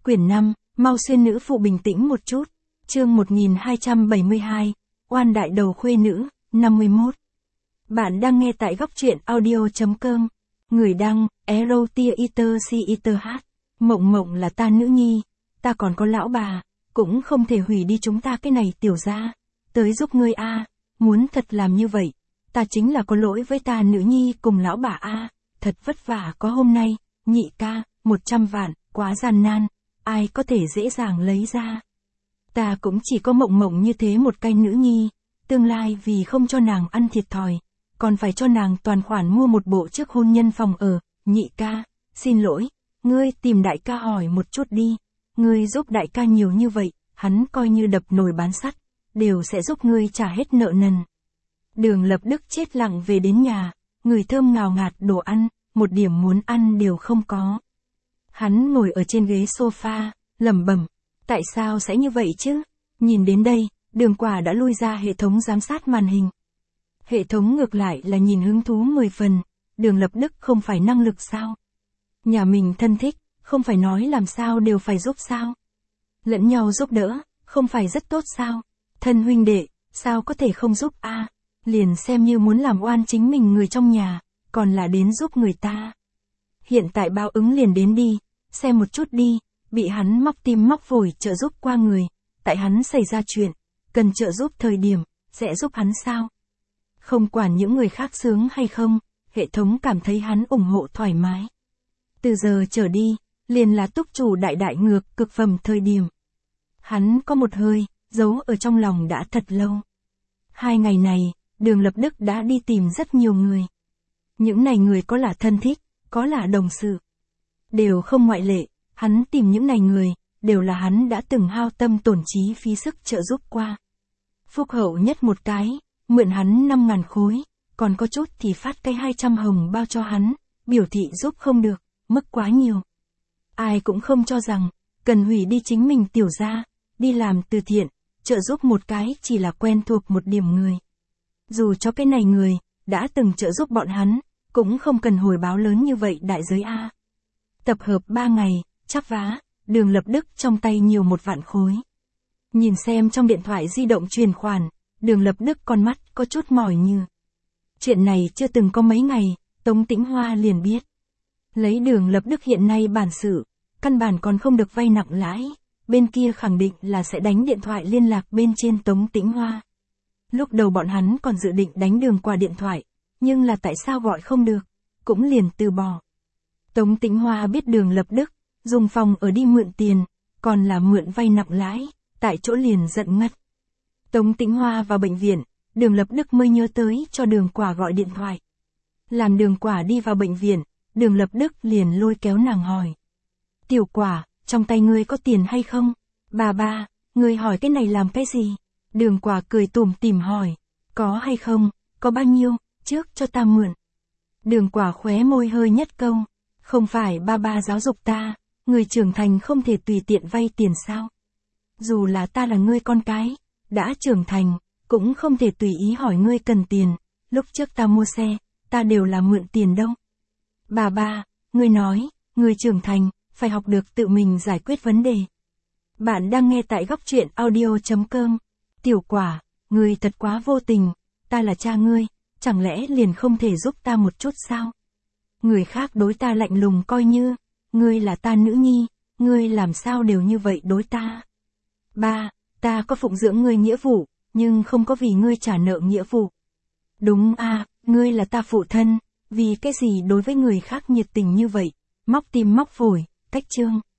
quyển 5, mau xuyên nữ phụ bình tĩnh một chút. Chương 1272, oan đại đầu khuê nữ, 51. Bạn đang nghe tại góc truyện audio.com. Người đăng, Erotiaiter. Mộng mộng là ta nữ nhi, ta còn có lão bà, cũng không thể hủy đi chúng ta cái này tiểu gia. Tới giúp ngươi a, muốn thật làm như vậy, ta chính là có lỗi với ta nữ nhi cùng lão bà a, thật vất vả có hôm nay, nhị ca, 100 vạn, quá gian nan, ai có thể dễ dàng lấy ra. Ta cũng chỉ có mộng mộng như thế một cái nữ nhi, tương lai vì không cho nàng ăn thiệt thòi, còn phải cho nàng toàn khoản mua một bộ trước hôn nhân phòng ở, nhị ca, xin lỗi, ngươi tìm đại ca hỏi một chút đi, ngươi giúp đại ca nhiều như vậy, hắn coi như đập nồi bán sắt, đều sẽ giúp ngươi trả hết nợ nần. Đường Lập Đức chết lặng về đến nhà, người thơm ngào ngạt đồ ăn, một điểm muốn ăn đều không có. Hắn ngồi ở trên ghế sofa, lẩm bẩm, tại sao sẽ như vậy chứ? Nhìn đến đây, Đường Quả đã lui ra hệ thống giám sát màn hình. Hệ thống ngược lại là nhìn hứng thú 10 phần, Đường Lập Đức không phải năng lực sao? Nhà mình thân thích, không phải nói làm sao đều phải giúp sao? Lẫn nhau giúp đỡ, không phải rất tốt sao? Thân huynh đệ, sao có thể không giúp a? Liền xem như muốn làm oan chính mình người trong nhà, còn là đến giúp người ta. Hiện tại báo ứng liền đến đi, xem một chút đi, bị hắn móc tim móc phổi trợ giúp qua người, tại hắn xảy ra chuyện, cần trợ giúp thời điểm, sẽ giúp hắn sao? Không quản những người khác sướng hay không, hệ thống cảm thấy hắn ủng hộ thoải mái. Từ giờ trở đi, liền là túc chủ đại đại ngược cực phẩm thời điểm. Hắn có một hơi, giấu ở trong lòng đã thật lâu. 2 ngày này, Đường Lập Đức đã đi tìm rất nhiều người. Những này người có là thân thích, có là đồng sự. Đều không ngoại lệ, hắn tìm những này người, đều là hắn đã từng hao tâm tổn trí phí sức trợ giúp qua. Phúc hậu nhất một cái, mượn hắn 5.000 khối, còn có chút thì phát cái 200 hồng bao cho hắn, biểu thị giúp không được, mức quá nhiều. Ai cũng không cho rằng, cần hủy đi chính mình tiểu gia, đi làm từ thiện, trợ giúp một cái chỉ là quen thuộc một điểm người. Dù cho cái này người, đã từng trợ giúp bọn hắn, cũng không cần hồi báo lớn như vậy đại giới a. Tập hợp 3 ngày, chắp vá, Đường Lập Đức trong tay nhiều 1 vạn khối. Nhìn xem trong điện thoại di động truyền khoản, Đường Lập Đức con mắt có chút mỏi như. Chuyện này chưa từng có mấy ngày, Tống Tĩnh Hoa liền biết. Lấy Đường Lập Đức hiện nay bản sự, căn bản còn không được vay nặng lãi, bên kia khẳng định là sẽ đánh điện thoại liên lạc bên trên Tống Tĩnh Hoa. Lúc đầu bọn hắn còn dự định đánh Đường qua điện thoại, nhưng là tại sao gọi không được, cũng liền từ bỏ. Tống Tĩnh Hoa biết Đường Lập Đức, dùng phòng ở đi mượn tiền, còn là mượn vay nặng lãi, tại chỗ liền giận ngất. Tống Tĩnh Hoa vào bệnh viện, Đường Lập Đức mới nhớ tới cho Đường Quả gọi điện thoại. Làm Đường Quả đi vào bệnh viện, Đường Lập Đức liền lôi kéo nàng hỏi. Tiểu Quả, trong tay ngươi có tiền hay không? Bà, ngươi hỏi cái này làm cái gì? Đường Quả cười tủm tỉm hỏi. Có hay không, có bao nhiêu, trước cho ta mượn. Đường Quả khóe môi hơi nhất câu. Không phải ba giáo dục ta, người trưởng thành không thể tùy tiện vay tiền sao? Dù là ta là ngươi con cái, đã trưởng thành, cũng không thể tùy ý hỏi ngươi cần tiền, lúc trước ta mua xe, ta đều là mượn tiền đâu. Bà, ngươi nói, người trưởng thành, phải học được tự mình giải quyết vấn đề. Bạn đang nghe tại góc truyện audio.com. Tiểu Quả, ngươi thật quá vô tình, ta là cha ngươi, chẳng lẽ liền không thể giúp ta một chút sao? Người khác đối ta lạnh lùng coi như, ngươi là ta nữ nhi, ngươi làm sao đều như vậy đối ta? Ba, ta có phụng dưỡng ngươi nghĩa vụ, nhưng không có vì ngươi trả nợ nghĩa vụ. Đúng a, ngươi là ta phụ thân, vì cái gì đối với người khác nhiệt tình như vậy, móc tim móc phổi, cách trương.